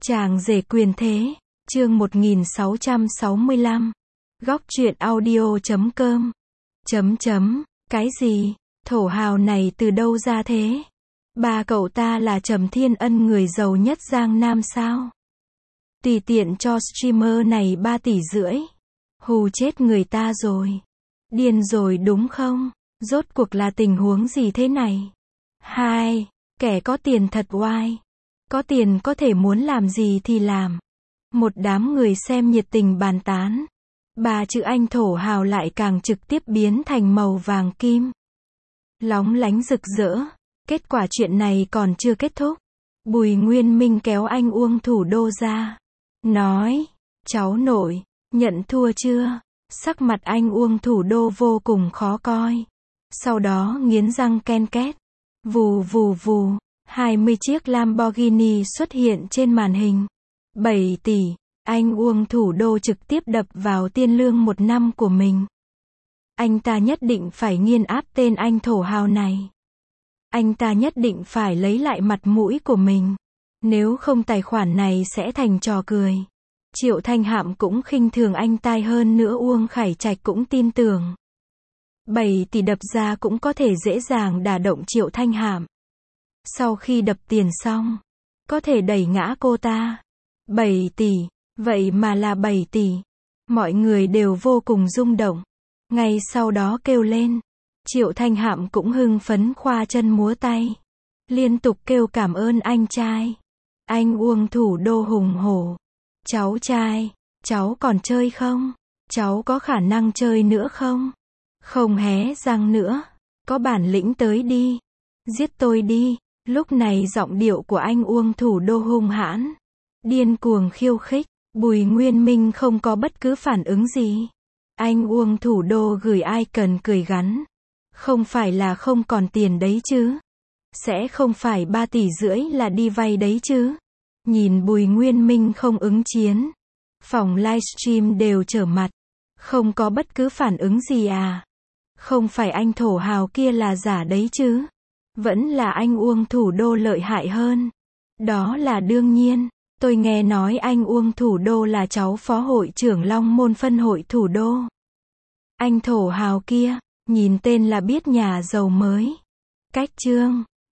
Chàng rể quyền thế, chương 1665. Góc truyện audio.com. Cái gì? Thổ hào này từ đâu ra thế? Ba cậu ta là Trầm Thiên Ân, người giàu nhất Giang Nam sao? Tùy tiện cho streamer này 3,5 tỷ. Hù chết người ta rồi. Điên rồi đúng không? Rốt cuộc là tình huống gì thế này? Hai, kẻ có tiền thật oai. Có tiền có thể muốn làm gì thì làm. Một đám người xem nhiệt tình bàn tán. Ba chữ anh thổ hào lại càng trực tiếp biến thành màu vàng kim. Lóng lánh rực rỡ. Kết quả chuyện này còn chưa kết thúc. Bùi Nguyên Minh kéo anh Uông Thủ Đô ra. Nói, cháu nội, nhận thua chưa? Sắc mặt anh Uông Thủ Đô vô cùng khó coi. Sau đó nghiến răng ken két. Vù vù vù, 20 chiếc Lamborghini xuất hiện trên màn hình. 7 tỷ, anh Uông Thủ Đô trực tiếp đập vào tiền lương 1 năm của mình. Anh ta nhất định phải nghiền áp tên anh thổ hào này. Anh ta nhất định phải lấy lại mặt mũi của mình. Nếu không tài khoản này sẽ thành trò cười. Triệu Thanh Hạm cũng khinh thường anh ta, hơn nữa Uông Khải Trạch cũng tin tưởng. 7 tỷ đập ra cũng có thể dễ dàng đả động Triệu Thanh Hạm. Sau khi đập tiền xong, có thể đẩy ngã cô ta. 7 tỷ, vậy mà là 7 tỷ. Mọi người đều vô cùng rung động. Ngay sau đó kêu lên. Triệu Thanh Hạm cũng hưng phấn khoa chân múa tay. Liên tục kêu cảm ơn anh trai. Anh Uông Thủ Đô hùng hổ. Cháu trai, cháu còn chơi không? Cháu có khả năng chơi nữa không? Không hé răng nữa. Có bản lĩnh tới đi. Giết tôi đi. Lúc này giọng điệu của anh Uông Thủ Đô hung hãn. Điên cuồng khiêu khích. Bùi Nguyên Minh không có bất cứ phản ứng gì. Anh Uông Thủ Đô gửi icon cười gắn. Không phải là không còn tiền đấy chứ? Sẽ không phải 3,5 tỷ là đi vay đấy chứ? Nhìn Bùi Nguyên Minh không ứng chiến. Phòng livestream đều trở mặt. Không có bất cứ phản ứng gì à? Không phải anh thổ hào kia là giả đấy chứ? Vẫn là anh Uông Thủ Đô lợi hại hơn. Đó là đương nhiên. Tôi nghe nói anh Uông Thủ Đô là cháu phó hội trưởng Long Môn phân hội Thủ Đô. Anh thổ hào kia, nhìn tên là biết nhà giàu mới. Cách chương.